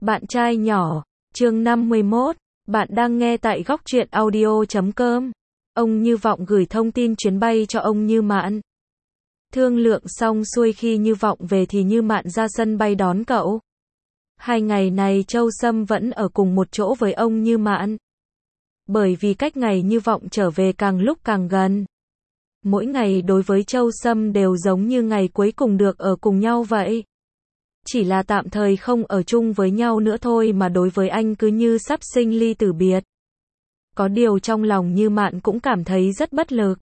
Bạn trai nhỏ, chương 51, bạn đang nghe tại góc truyện audio.com. Ông Như Vọng gửi thông tin chuyến bay cho ông Như Mạn. Thương lượng xong xuôi khi Như Vọng về thì Như Mạn ra sân bay đón cậu. 2 ngày này Châu Sâm vẫn ở cùng một chỗ với ông Như Mạn. Bởi vì cách ngày Như Vọng trở về càng lúc càng gần. Mỗi ngày đối với Châu Sâm đều giống như ngày cuối cùng được ở cùng nhau vậy. Chỉ là tạm thời không ở chung với nhau nữa thôi mà đối với anh cứ như sắp sinh ly tử biệt. Có điều trong lòng Như Mạn cũng cảm thấy rất bất lực.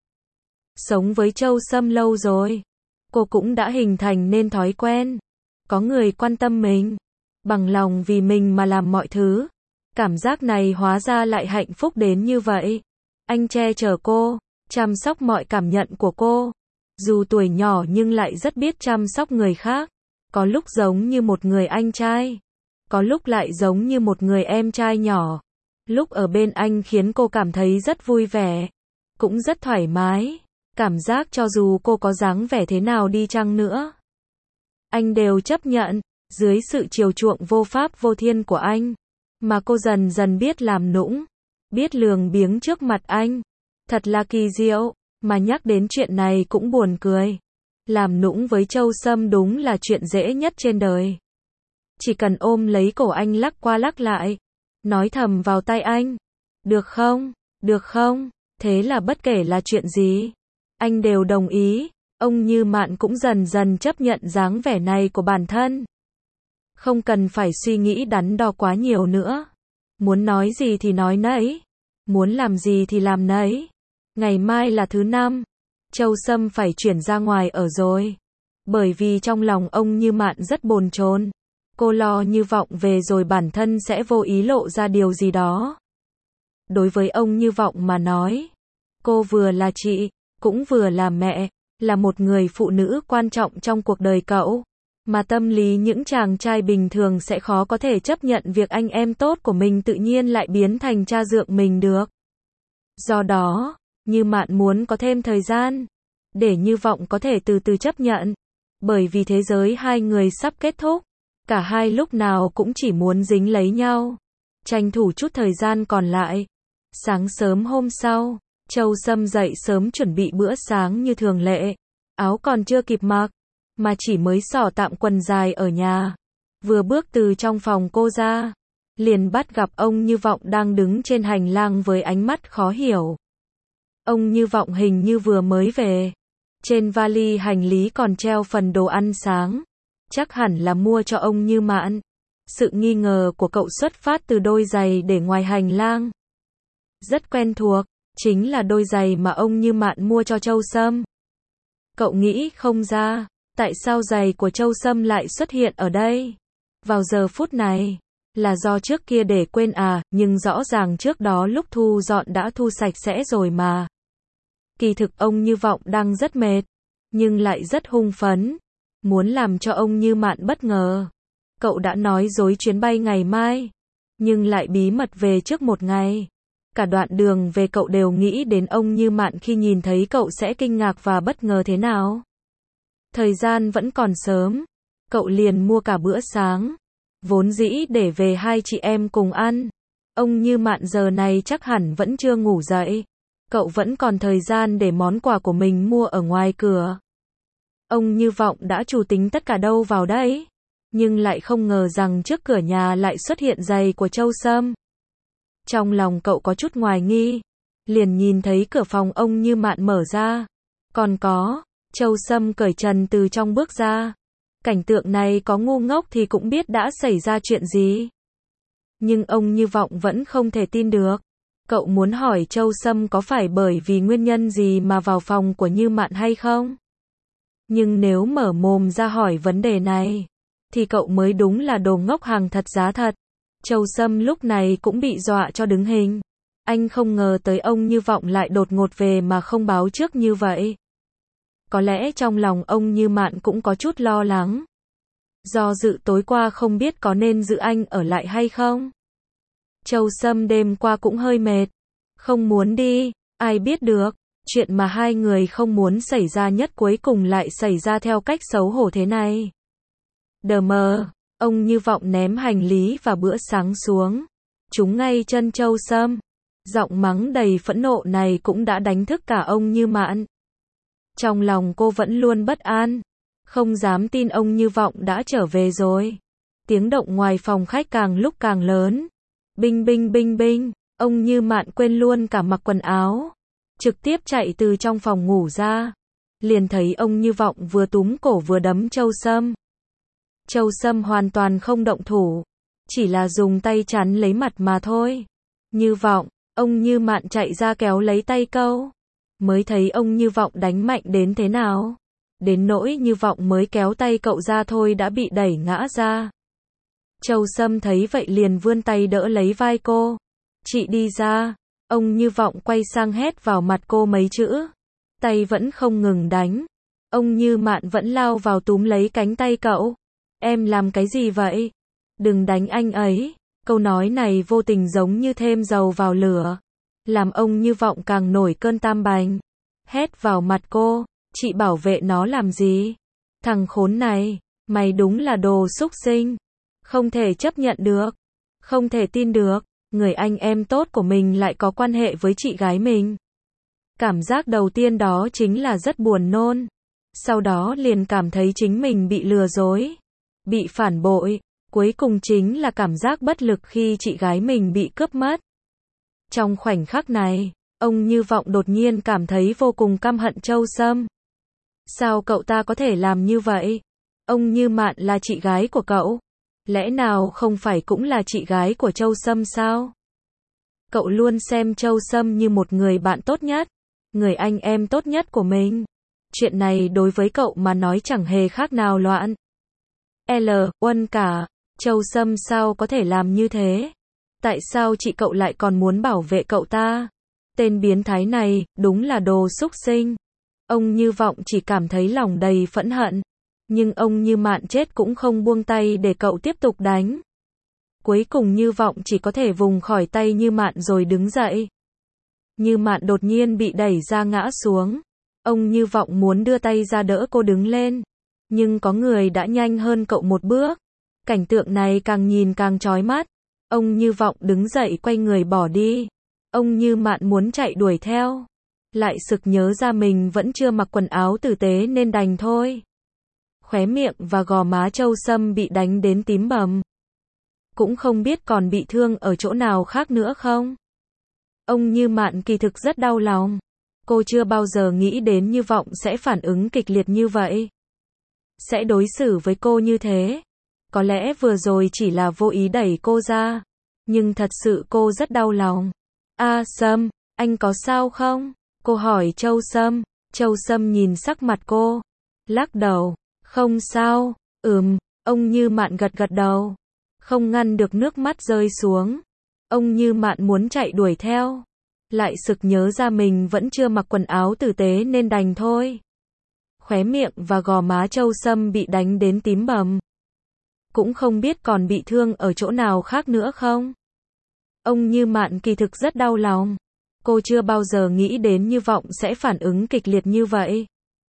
Sống với Châu Sâm lâu rồi, cô cũng đã hình thành nên thói quen. Có người quan tâm mình, bằng lòng vì mình mà làm mọi thứ. Cảm giác này hóa ra lại hạnh phúc đến như vậy. Anh che chở cô, chăm sóc mọi cảm nhận của cô. Dù tuổi nhỏ nhưng lại rất biết chăm sóc người khác. Có lúc giống như một người anh trai, có lúc lại giống như một người em trai nhỏ. Lúc ở bên anh khiến cô cảm thấy rất vui vẻ, cũng rất thoải mái. Cảm giác cho dù cô có dáng vẻ thế nào đi chăng nữa, anh đều chấp nhận, dưới sự chiều chuộng vô pháp vô thiên của anh. Mà cô dần dần biết làm nũng, biết lường biếng trước mặt anh. Thật là kỳ diệu, mà nhắc đến chuyện này cũng buồn cười. Làm nũng với Châu Sâm đúng là chuyện dễ nhất trên đời. Chỉ cần ôm lấy cổ anh lắc qua lắc lại, nói thầm vào tai anh, được không, được không, thế là bất kể là chuyện gì, anh đều đồng ý. Ông Như Mạn cũng dần dần chấp nhận dáng vẻ này của bản thân. Không cần phải suy nghĩ đắn đo quá nhiều nữa. Muốn nói gì thì nói nấy, muốn làm gì thì làm nấy. Ngày mai là thứ 5. Châu Sâm phải chuyển ra ngoài ở rồi. Bởi vì trong lòng ông Như Mạn rất bồn chồn. Cô lo Như Vọng về rồi bản thân sẽ vô ý lộ ra điều gì đó. Đối với ông Như Vọng mà nói, cô vừa là chị, cũng vừa là mẹ, là một người phụ nữ quan trọng trong cuộc đời cậu. Mà tâm lý những chàng trai bình thường sẽ khó có thể chấp nhận việc anh em tốt của mình tự nhiên lại biến thành cha dượng mình được. Do đó, Như Mạn muốn có thêm thời gian, để Như Vọng có thể từ từ chấp nhận. Bởi vì thế giới hai người sắp kết thúc, cả hai lúc nào cũng chỉ muốn dính lấy nhau, tranh thủ chút thời gian còn lại. Sáng sớm hôm sau, Châu Sâm dậy sớm chuẩn bị bữa sáng như thường lệ. Áo còn chưa kịp mặc, mà chỉ mới xỏ tạm quần dài ở nhà. Vừa bước từ trong phòng cô ra, liền bắt gặp ông Như Vọng đang đứng trên hành lang với ánh mắt khó hiểu. Ông Như Vọng hình như vừa mới về. Trên vali hành lý còn treo phần đồ ăn sáng. Chắc hẳn là mua cho ông Như Mạn. Sự nghi ngờ của cậu xuất phát từ đôi giày để ngoài hành lang. Rất quen thuộc, chính là đôi giày mà ông Như Mạn mua cho Châu Sâm. Cậu nghĩ không ra, tại sao giày của Châu Sâm lại xuất hiện ở đây vào giờ phút này. Là do trước kia để quên à, nhưng rõ ràng trước đó lúc thu dọn đã thu sạch sẽ rồi mà. Kỳ thực ông Như Vọng đang rất mệt, nhưng lại rất hưng phấn, muốn làm cho ông Như Mạn bất ngờ. Cậu đã nói dối chuyến bay ngày mai, nhưng lại bí mật về trước một ngày. Cả đoạn đường về cậu đều nghĩ đến ông Như Mạn khi nhìn thấy cậu sẽ kinh ngạc và bất ngờ thế nào. Thời gian vẫn còn sớm, cậu liền mua cả bữa sáng, vốn dĩ để về hai chị em cùng ăn. Ông Như Mạn giờ này chắc hẳn vẫn chưa ngủ dậy. Cậu vẫn còn thời gian để món quà của mình mua ở ngoài cửa. Ông Như Vọng đã chủ tính tất cả đâu vào đấy, nhưng lại không ngờ rằng trước cửa nhà lại xuất hiện giày của Châu Sâm. Trong lòng cậu có chút hoài nghi, liền nhìn thấy cửa phòng ông Như Mạn mở ra. Còn có, Châu Sâm cởi trần từ trong bước ra. Cảnh tượng này có ngu ngốc thì cũng biết đã xảy ra chuyện gì. Nhưng ông Như Vọng vẫn không thể tin được. Cậu muốn hỏi Châu Sâm có phải bởi vì nguyên nhân gì mà vào phòng của Như Mạn hay không? Nhưng nếu mở mồm ra hỏi vấn đề này, thì cậu mới đúng là đồ ngốc hàng thật giá thật. Châu Sâm lúc này cũng bị dọa cho đứng hình. Anh không ngờ tới ông Như Vọng lại đột ngột về mà không báo trước như vậy. Có lẽ trong lòng ông Như Mạn cũng có chút lo lắng. Do dự tối qua không biết có nên giữ anh ở lại hay không. Châu Sâm đêm qua cũng hơi mệt, không muốn đi, ai biết được, chuyện mà hai người không muốn xảy ra nhất cuối cùng lại xảy ra theo cách xấu hổ thế này. Đờ mờ, Ông Như Vọng ném hành lý và bữa sáng xuống, trúng ngay chân Châu Sâm. Giọng mắng đầy phẫn nộ này cũng đã đánh thức cả ông Như Mạn. Trong lòng cô vẫn luôn bất an, không dám tin ông Như Vọng đã trở về rồi. Tiếng động ngoài phòng khách càng lúc càng lớn. Binh binh binh binh, ông Như Mạn quên luôn cả mặc quần áo, trực tiếp chạy từ trong phòng ngủ ra. Liền thấy ông Như Vọng vừa túm cổ vừa đấm Châu Sâm. Châu Sâm hoàn toàn không động thủ, chỉ là dùng tay chắn lấy mặt mà thôi. Như Vọng, ông Như Mạn chạy ra kéo lấy tay câu. Mới thấy ông Như Vọng đánh mạnh đến thế nào. Đến nỗi Như Vọng mới kéo tay cậu ra thôi đã bị đẩy ngã ra. Châu Sâm thấy vậy liền vươn tay đỡ lấy vai cô. Chị đi ra. Ông Như Vọng quay sang hét vào mặt cô mấy chữ. Tay vẫn không ngừng đánh. Ông Như Mạn vẫn lao vào túm lấy cánh tay cậu. Em làm cái gì vậy? Đừng đánh anh ấy. Câu nói này vô tình giống như thêm dầu vào lửa, làm ông Như Vọng càng nổi cơn tam bành. Hét vào mặt cô, chị bảo vệ nó làm gì? Thằng khốn này, mày đúng là đồ xúc sinh. Không thể chấp nhận được. Không thể tin được, người anh em tốt của mình lại có quan hệ với chị gái mình. Cảm giác đầu tiên đó chính là rất buồn nôn. Sau đó liền cảm thấy chính mình bị lừa dối, bị phản bội. Cuối cùng chính là cảm giác bất lực khi chị gái mình bị cướp mất. Trong khoảnh khắc này, ông Như Vọng đột nhiên cảm thấy vô cùng căm hận Châu Sâm. Sao cậu ta có thể làm như vậy? Ông Như Mạn là chị gái của cậu. Lẽ nào không phải cũng là chị gái của Châu Sâm sao? Cậu luôn xem Châu Sâm như một người bạn tốt nhất, người anh em tốt nhất của mình. Chuyện này đối với cậu mà nói chẳng hề khác nào loạn. Uân cả. Châu Sâm sao có thể làm như thế? Tại sao chị cậu lại còn muốn bảo vệ cậu ta? Tên biến thái này, đúng là đồ xúc sinh. Ông Như Vọng chỉ cảm thấy lòng đầy phẫn hận. Nhưng ông Như Mạn chết cũng không buông tay để cậu tiếp tục đánh. Cuối cùng Như Vọng chỉ có thể vùng khỏi tay Như Mạn rồi đứng dậy. Như Mạn đột nhiên bị đẩy ra ngã xuống. Ông Như Vọng muốn đưa tay ra đỡ cô đứng lên. Nhưng có người đã nhanh hơn cậu một bước. Cảnh tượng này càng nhìn càng chói mắt. Ông Như Vọng đứng dậy quay người bỏ đi. Ông Như Mạn muốn chạy đuổi theo, lại sực nhớ ra mình vẫn chưa mặc quần áo tử tế nên đành thôi. Khóe miệng và gò má Châu Sâm bị đánh đến tím bầm. Cũng không biết còn bị thương ở chỗ nào khác nữa không? Ông Như Mạn kỳ thực rất đau lòng. Cô chưa bao giờ nghĩ đến Như Vọng sẽ phản ứng kịch liệt như vậy, sẽ đối xử với cô như thế. Có lẽ vừa rồi chỉ là vô ý đẩy cô ra, nhưng thật sự cô rất đau lòng. Sâm, anh có sao không? Cô hỏi Châu Sâm. Châu Sâm nhìn sắc mặt cô, lắc đầu. Không sao. Ông Như Mạn gật gật đầu, không ngăn được nước mắt rơi xuống. Ông Như Mạn muốn chạy đuổi theo, lại sực nhớ ra mình vẫn chưa mặc quần áo tử tế nên đành thôi. Khóe miệng và gò má Châu Sâm bị đánh đến tím bầm. Cũng không biết còn bị thương ở chỗ nào khác nữa không? Ông Như Mạn kỳ thực rất đau lòng. Cô chưa bao giờ nghĩ đến Như Vọng sẽ phản ứng kịch liệt như vậy,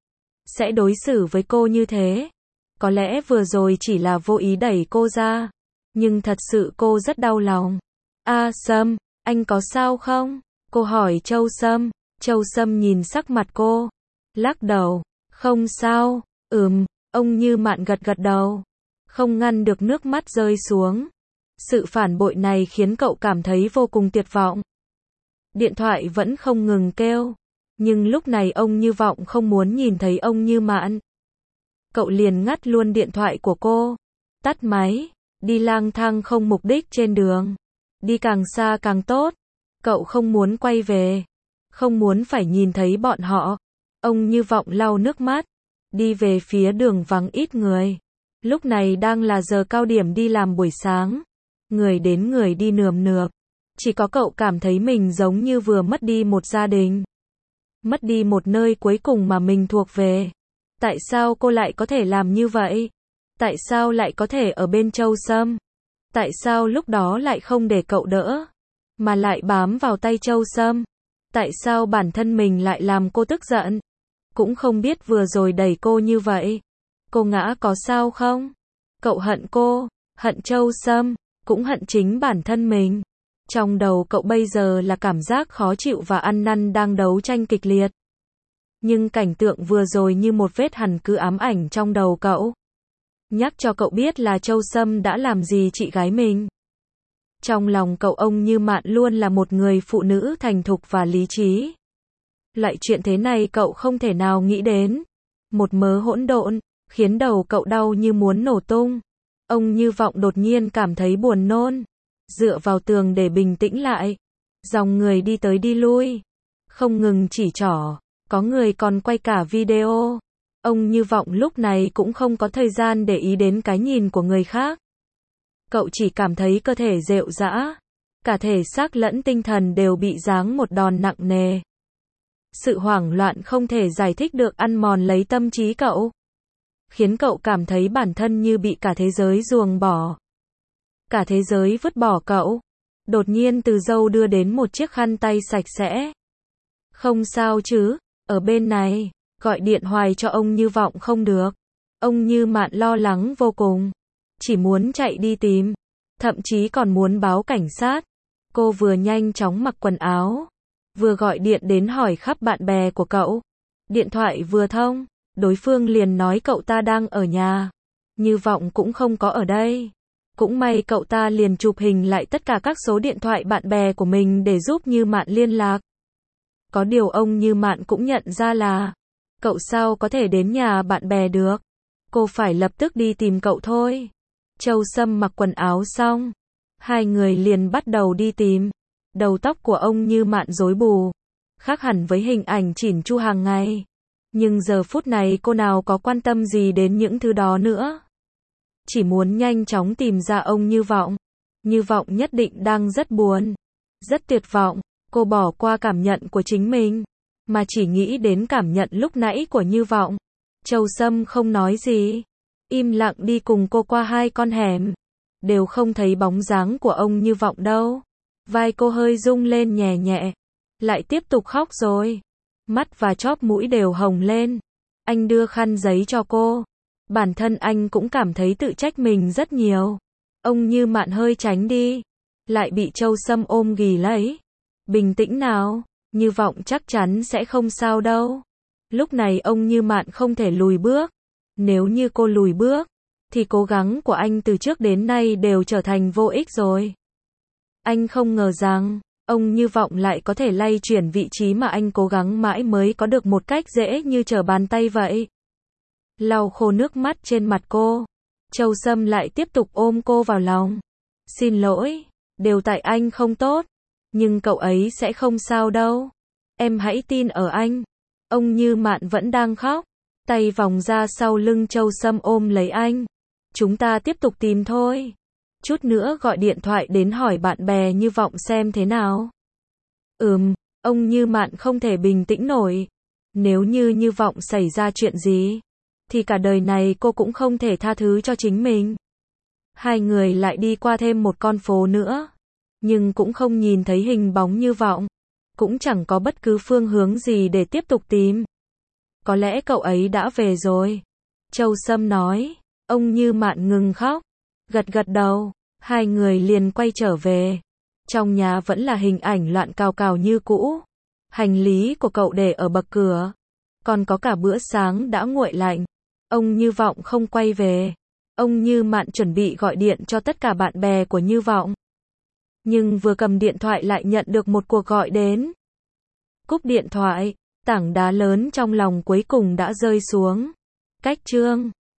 sẽ đối xử với cô như thế. Có lẽ vừa rồi chỉ là vô ý đẩy cô ra, nhưng thật sự cô rất đau lòng. Sâm, anh có sao không? Cô hỏi Châu Sâm. Châu Sâm nhìn sắc mặt cô, lắc đầu. Không sao. Ông Như Mạn gật gật đầu, không ngăn được nước mắt rơi xuống. Sự phản bội này khiến cậu cảm thấy vô cùng tuyệt vọng. Điện thoại vẫn không ngừng kêu, nhưng lúc này ông Như Vọng không muốn nhìn thấy ông Như Mạn. Cậu liền ngắt luôn điện thoại của cô, tắt máy, đi lang thang không mục đích trên đường. Đi càng xa càng tốt. Cậu không muốn quay về, không muốn phải nhìn thấy bọn họ. Ông Như Vọng lau nước mắt, đi về phía đường vắng ít người. Lúc này đang là giờ cao điểm đi làm buổi sáng. Người đến người đi nườm nượp. Chỉ có cậu cảm thấy mình giống như vừa mất đi một gia đình, mất đi một nơi cuối cùng mà mình thuộc về. Tại sao cô lại có thể làm như vậy? Tại sao lại có thể ở bên Châu Sâm? Tại sao lúc đó lại không để cậu đỡ, mà lại bám vào tay Châu Sâm? Tại sao bản thân mình lại làm cô tức giận? Cũng không biết vừa rồi đẩy cô như vậy, cô ngã có sao không? Cậu hận cô, hận Châu Sâm, cũng hận chính bản thân mình. Trong đầu cậu bây giờ là cảm giác khó chịu và ăn năn đang đấu tranh kịch liệt. Nhưng cảnh tượng vừa rồi như một vết hằn cứ ám ảnh trong đầu cậu. Nhắc cho cậu biết là Châu Sâm đã làm gì chị gái mình. Trong lòng cậu ông Như Mạn luôn là một người phụ nữ thành thục và lý trí. Loại chuyện thế này cậu không thể nào nghĩ đến. Một mớ hỗn độn, khiến đầu cậu đau như muốn nổ tung. Ông Như Vọng đột nhiên cảm thấy buồn nôn. Dựa vào tường để bình tĩnh lại. Dòng người đi tới đi lui. Không ngừng chỉ trỏ. Có người còn quay cả video. Ông Như Vọng lúc này cũng không có thời gian để ý đến cái nhìn của người khác. Cậu chỉ cảm thấy cơ thể rệu rã. Cả thể xác lẫn tinh thần đều bị giáng một đòn nặng nề. Sự hoảng loạn không thể giải thích được ăn mòn lấy tâm trí cậu. Khiến cậu cảm thấy bản thân như bị cả thế giới ruồng bỏ. Cả thế giới vứt bỏ cậu. Đột nhiên từ dâu đưa đến một chiếc khăn tay sạch sẽ. Không sao chứ, ở bên này, gọi điện hoài cho ông Như Vọng không được. Ông Như Mạn lo lắng vô cùng. Chỉ muốn chạy đi tìm. Thậm chí còn muốn báo cảnh sát. Cô vừa nhanh chóng mặc quần áo. Vừa gọi điện đến hỏi khắp bạn bè của cậu. Điện thoại vừa thông, đối phương liền nói cậu ta đang ở nhà. Như Vọng cũng không có ở đây. Cũng may cậu ta liền chụp hình lại tất cả các số điện thoại bạn bè của mình để giúp Như Mạn liên lạc. Có điều ông Như Mạn cũng nhận ra là cậu sao có thể đến nhà bạn bè được. Cô phải lập tức đi tìm cậu thôi. Châu Sâm mặc quần áo xong. Hai người liền bắt đầu đi tìm. Đầu tóc của ông Như Mạn rối bù. Khác hẳn với hình ảnh chỉn chu hàng ngày. Nhưng giờ phút này cô nào có quan tâm gì đến những thứ đó nữa. Chỉ muốn nhanh chóng tìm ra ông Như Vọng. Như Vọng nhất định đang rất buồn. Rất tuyệt vọng. Cô bỏ qua cảm nhận của chính mình. Mà chỉ nghĩ đến cảm nhận lúc nãy của Như Vọng. Châu Sâm không nói gì. Im lặng đi cùng cô qua hai con hẻm. Đều không thấy bóng dáng của ông Như Vọng đâu. Vai cô hơi rung lên nhẹ nhẹ. Lại tiếp tục khóc rồi. Mắt và chóp mũi đều hồng lên. Anh đưa khăn giấy cho cô. Bản thân anh cũng cảm thấy tự trách mình rất nhiều. Ông Như Mạn hơi tránh đi. Lại bị Châu Sâm ôm ghì lấy. Bình tĩnh nào. Như Vọng chắc chắn sẽ không sao đâu. Lúc này ông Như Mạn không thể lùi bước. Nếu như cô lùi bước, thì cố gắng của anh từ trước đến nay đều trở thành vô ích rồi. Anh không ngờ rằng, ông Như Vọng lại có thể lay chuyển vị trí mà anh cố gắng mãi mới có được một cách dễ như trở bàn tay vậy. Lau khô nước mắt trên mặt cô. Châu Sâm lại tiếp tục ôm cô vào lòng. Xin lỗi, đều tại anh không tốt. Nhưng cậu ấy sẽ không sao đâu. Em hãy tin ở anh. Ông Như Mạn vẫn đang khóc. Tay vòng ra sau lưng Châu Sâm ôm lấy anh. Chúng ta tiếp tục tìm thôi. Chút nữa gọi điện thoại đến hỏi bạn bè Như Vọng xem thế nào. Ông Như Mạn không thể bình tĩnh nổi. Nếu như Như Vọng xảy ra chuyện gì, thì cả đời này cô cũng không thể tha thứ cho chính mình. Hai người lại đi qua thêm một con phố nữa. Nhưng cũng không nhìn thấy hình bóng Như Vọng. Cũng chẳng có bất cứ phương hướng gì để tiếp tục tìm. Có lẽ cậu ấy đã về rồi. Châu Sâm nói. Ông Như Mạn ngừng khóc. Gật gật đầu. Hai người liền quay trở về. Trong nhà vẫn là hình ảnh loạn cào cào như cũ. Hành lý của cậu để ở bậc cửa. Còn có cả bữa sáng đã nguội lạnh. Ông Như Vọng không quay về. Ông Như Mạn chuẩn bị gọi điện cho tất cả bạn bè của Như Vọng. Nhưng vừa cầm điện thoại lại nhận được một cuộc gọi đến. Cúp điện thoại. Tảng đá lớn trong lòng cuối cùng đã rơi xuống. Cách chương